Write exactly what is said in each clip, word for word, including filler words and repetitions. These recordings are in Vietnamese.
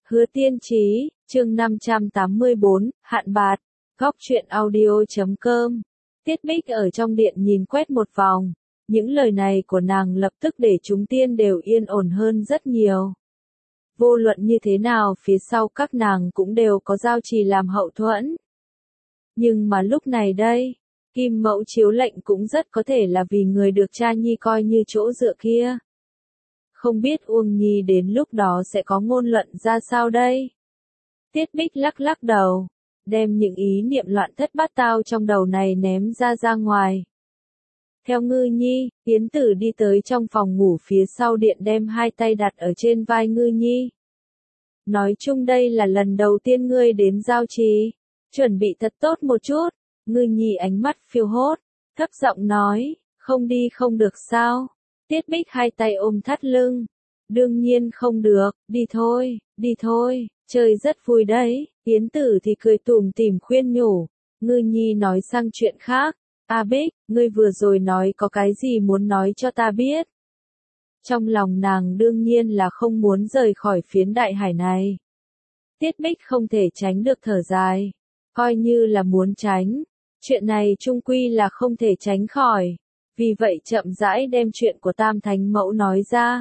Hứa Tiên Trí, chương năm trăm tám mươi bốn, hạn bạt, góc truyện audio chấm com. Tiết Bích ở trong điện nhìn quét một vòng, những lời này của nàng lập tức để chúng tiên đều yên ổn hơn rất nhiều. Vô luận như thế nào phía sau các nàng cũng đều có giao trì làm hậu thuẫn. Nhưng mà lúc này đây, Kim Mẫu chiếu lệnh cũng rất có thể là vì người được cha nhi coi như chỗ dựa kia. Không biết Uông Nhi đến lúc đó sẽ có ngôn luận ra sao đây? Tiết Bích lắc lắc đầu, đem những ý niệm loạn thất bát tao trong đầu này ném ra ra ngoài. Theo Ngư Nhi, Yến Tử đi tới trong phòng ngủ phía sau điện đem hai tay đặt ở trên vai Ngư Nhi. Nói chung đây là lần đầu tiên ngươi đến giao trì, chuẩn bị thật tốt một chút. Ngư Nhi ánh mắt phiêu hốt, thấp giọng nói, không đi không được sao? Tiết Bích hai tay ôm thắt lưng. Đương nhiên không được, đi thôi, đi thôi, chơi rất vui đấy. Yến Tử thì cười tủm tỉm khuyên nhủ. Ngư Nhi nói sang chuyện khác. A Bích, ngươi vừa rồi nói có cái gì muốn nói cho ta biết? Trong lòng nàng đương nhiên là không muốn rời khỏi phiến đại hải này. Tiết Bích không thể tránh được thở dài. Coi như là muốn tránh, chuyện này chung quy là không thể tránh khỏi. Vì vậy chậm rãi đem chuyện của Tam Thánh Mẫu nói ra.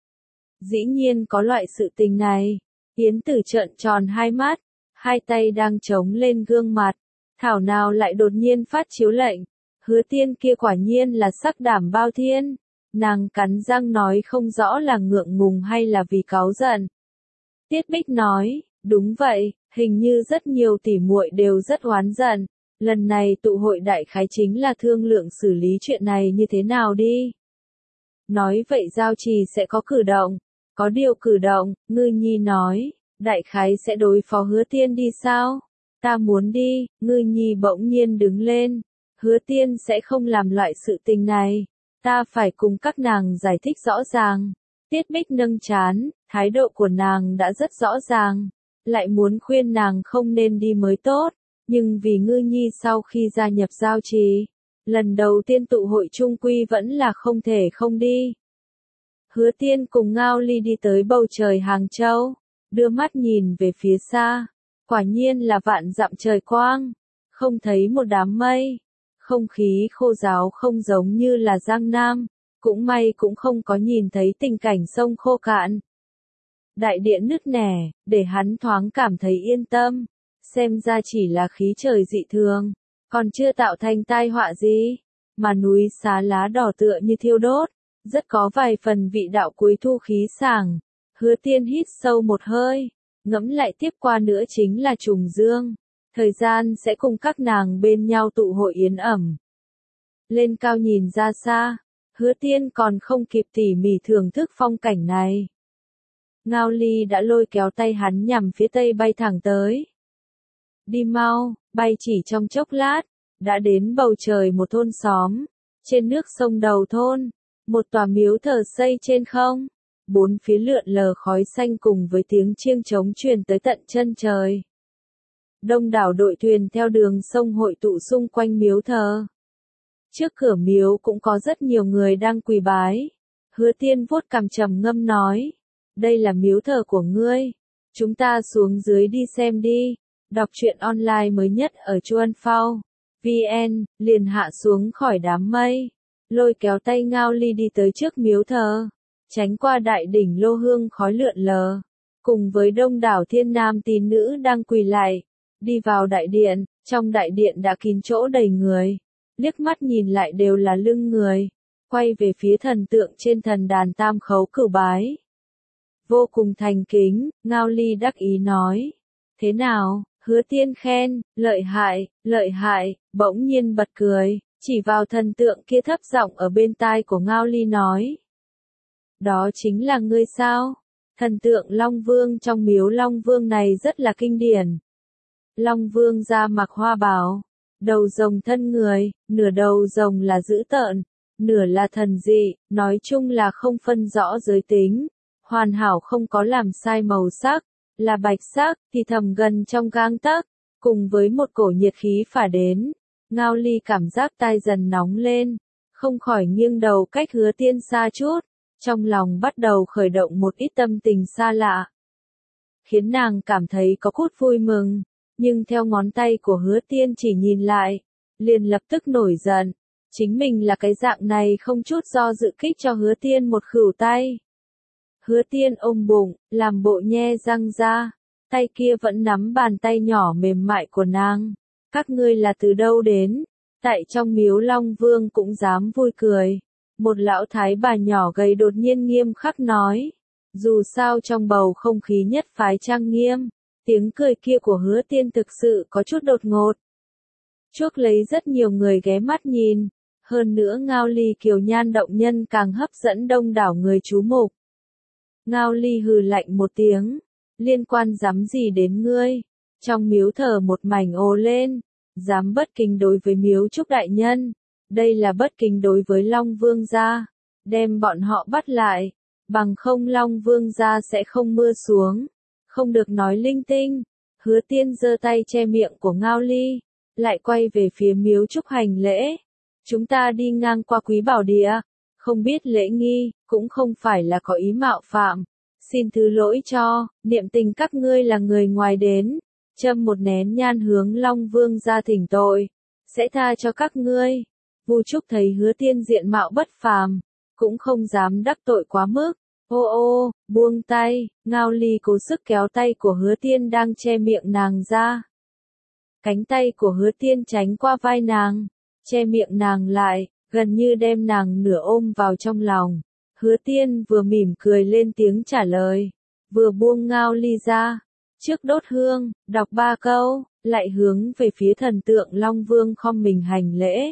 Dĩ nhiên có loại sự tình này. Yến Tử trợn tròn hai mắt, hai tay đang chống lên gương mặt. Thảo nào lại đột nhiên phát chiếu lệnh. Hứa Tiên kia quả nhiên là sắc đảm bao thiên. Nàng cắn răng nói không rõ là ngượng ngùng hay là vì cáu giận. Tiết Bích nói, đúng vậy, hình như rất nhiều tỷ muội đều rất oán giận. Lần này tụ hội đại khái chính là thương lượng xử lý chuyện này như thế nào đi. Nói vậy giao trì sẽ có cử động. Có điều cử động, Ngư Nhi nói, đại khái sẽ đối phó Hứa Tiên đi sao? Ta muốn đi. Ngư Nhi bỗng nhiên đứng lên. Hứa Tiên sẽ không làm loại sự tình này. Ta phải cùng các nàng giải thích rõ ràng. Tiết Bích nâng trán, thái độ của nàng đã rất rõ ràng. Lại muốn khuyên nàng không nên đi mới tốt. Nhưng vì Ngư Nhi sau khi gia nhập giao trì, lần đầu tiên tụ hội chung quy vẫn là không thể không đi. Hứa Tiên cùng Ngao Ly đi tới bầu trời Hàng Châu, đưa mắt nhìn về phía xa, quả nhiên là vạn dặm trời quang, không thấy một đám mây, không khí khô ráo không giống như là Giang Nam, cũng may cũng không có nhìn thấy tình cảnh sông khô cạn. Đại điện nứt nẻ, để hắn thoáng cảm thấy yên tâm. Xem ra chỉ là khí trời dị thường, còn chưa tạo thành tai họa gì, mà núi xá lá đỏ tựa như thiêu đốt, rất có vài phần vị đạo cuối thu khí sảng. Hứa Tiên hít sâu một hơi, ngẫm lại tiếp qua nữa chính là trùng dương, thời gian sẽ cùng các nàng bên nhau tụ hội yến ẩm. Lên cao nhìn ra xa, Hứa Tiên còn không kịp tỉ mỉ thưởng thức phong cảnh này. Ngao Ly đã lôi kéo tay hắn nhằm phía tây bay thẳng tới. Đi mau, bay chỉ trong chốc lát, đã đến bầu trời một thôn xóm, trên nước sông đầu thôn, một tòa miếu thờ xây trên không, bốn phía lượn lờ khói xanh cùng với tiếng chiêng trống truyền tới tận chân trời. Đông đảo đội thuyền theo đường sông hội tụ xung quanh miếu thờ. Trước cửa miếu cũng có rất nhiều người đang quỳ bái. Hứa Tiên vuốt cằm trầm ngâm nói, đây là miếu thờ của ngươi, chúng ta xuống dưới đi xem đi. Đọc truyện online mới nhất ở Chuan Phao, vê en, liền hạ xuống khỏi đám mây, lôi kéo tay Ngao Ly đi tới trước miếu thờ, tránh qua đại đỉnh lô hương khói lượn lờ, cùng với đông đảo thiên nam tín nữ đang quỳ lại, đi vào đại điện, trong đại điện đã kín chỗ đầy người, liếc mắt nhìn lại đều là lưng người, quay về phía thần tượng trên thần đàn tam khấu cửu bái. Vô cùng thành kính, Ngao Ly đắc ý nói, thế nào? Hứa Tiên khen, lợi hại, lợi hại, bỗng nhiên bật cười, chỉ vào thần tượng kia thấp giọng ở bên tai của Ngao Ly nói. Đó chính là ngươi sao? Thần tượng Long Vương trong miếu Long Vương này rất là kinh điển. Long Vương da mặc hoa bào, đầu rồng thân người, nửa đầu rồng là dữ tợn, nửa là thần dị, nói chung là không phân rõ giới tính, hoàn hảo không có làm sai màu sắc. Là bạch sắc, thì thầm gần trong gang tấc, cùng với một cổ nhiệt khí phả đến. Ngao Ly cảm giác tai dần nóng lên, không khỏi nghiêng đầu cách Hứa Tiên xa chút, trong lòng bắt đầu khởi động một ít tâm tình xa lạ. khiến nàng cảm thấy có chút vui mừng, nhưng theo ngón tay của Hứa Tiên chỉ nhìn lại, liền lập tức nổi giận. Chính mình là cái dạng này không chút do dự kích cho Hứa Tiên một khửu tay. Hứa Tiên ôm bụng, làm bộ nhe răng ra, tay kia vẫn nắm bàn tay nhỏ mềm mại của nàng. Các ngươi là từ đâu đến? Tại trong miếu Long Vương cũng dám vui cười. Một lão thái bà nhỏ gầy đột nhiên nghiêm khắc nói. Dù sao trong bầu không khí nhất phái trang nghiêm, tiếng cười kia của Hứa Tiên thực sự có chút đột ngột. Chuốc lấy rất nhiều người ghé mắt nhìn, hơn nữa Ngao Ly kiều nhan động nhân càng hấp dẫn đông đảo người chú mục. Ngao Ly hừ lạnh một tiếng, liên quan dám gì đến ngươi? Trong miếu thờ một mảnh ồ lên, dám bất kính đối với miếu Trúc đại nhân, đây là bất kính đối với Long Vương gia, đem bọn họ bắt lại, bằng không Long Vương gia sẽ không mưa xuống, không được nói linh tinh. Hứa Tiên giơ tay che miệng của Ngao Ly, lại quay về phía miếu Trúc hành lễ. Chúng ta đi ngang qua Quý Bảo Địa, không biết lễ nghi, cũng không phải là có ý mạo phạm. Xin thứ lỗi cho, niệm tình các ngươi là người ngoài đến, châm một nén nhang hướng Long Vương gia thỉnh tội, sẽ tha cho các ngươi. Vu Trúc thấy Hứa Tiên diện mạo bất phàm, cũng không dám đắc tội quá mức. Ô ô, buông tay, Ngao Ly cố sức kéo tay của Hứa Tiên đang che miệng nàng ra. Cánh tay của Hứa Tiên tránh qua vai nàng, che miệng nàng lại, gần như đem nàng nửa ôm vào trong lòng. Hứa Tiên vừa mỉm cười lên tiếng trả lời, vừa buông Ngao Ly ra, trước đốt hương, đọc ba câu, lại hướng về phía thần tượng Long Vương khom mình hành lễ.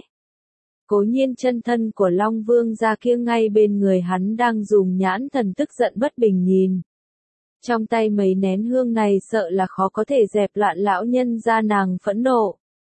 Cố Nhiên chân thân của Long Vương gia kia ngay bên người hắn đang dùng nhãn thần tức giận bất bình nhìn. Trong tay mấy nén hương này sợ là khó có thể dẹp loạn lão nhân gia nàng phẫn nộ.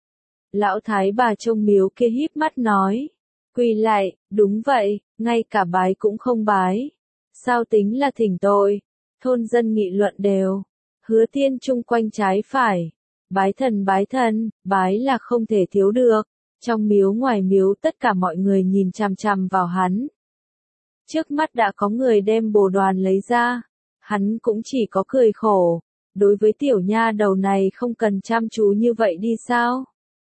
Lão thái bà trong miếu kia híp mắt nói, quỳ lại, đúng vậy, ngay cả bái cũng không bái. Sao tính là thỉnh tội? Thôn dân nghị luận đều. Hứa Tiên chung quanh trái phải. Bái thần bái thần, bái là không thể thiếu được. Trong miếu ngoài miếu tất cả mọi người nhìn chằm chằm vào hắn. Trước mắt đã có người đem bồ đoàn lấy ra. Hắn cũng chỉ có cười khổ. Đối với tiểu nha đầu này không cần chăm chú như vậy đi sao?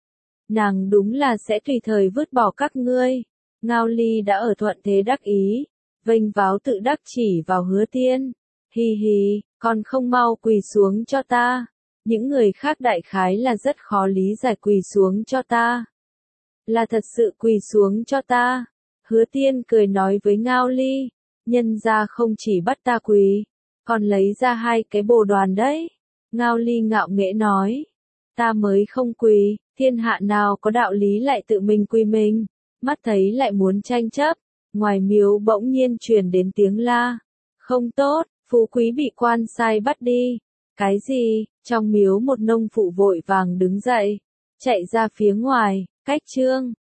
Nàng đúng là sẽ tùy thời vứt bỏ các ngươi. Ngao Ly đã ở thuận thế đắc ý, vênh váo tự đắc chỉ vào Hứa Tiên. Hi hi, còn không mau quỳ xuống cho ta. Những người khác đại khái là rất khó lý giải quỳ xuống cho ta. Là thật sự quỳ xuống cho ta. Hứa Tiên cười nói với Ngao Ly, nhân ra không chỉ bắt ta quỳ, còn lấy ra hai cái bồ đoàn đấy. Ngao Ly ngạo nghễ nói, ta mới không quỳ, thiên hạ nào có đạo lý lại tự mình quỳ mình. Mắt thấy lại muốn tranh chấp, ngoài miếu bỗng nhiên truyền đến tiếng la. Không tốt, phú quý bị quan sai bắt đi. Cái gì? Trong miếu một nông phụ vội vàng đứng dậy, chạy ra phía ngoài, cách trương,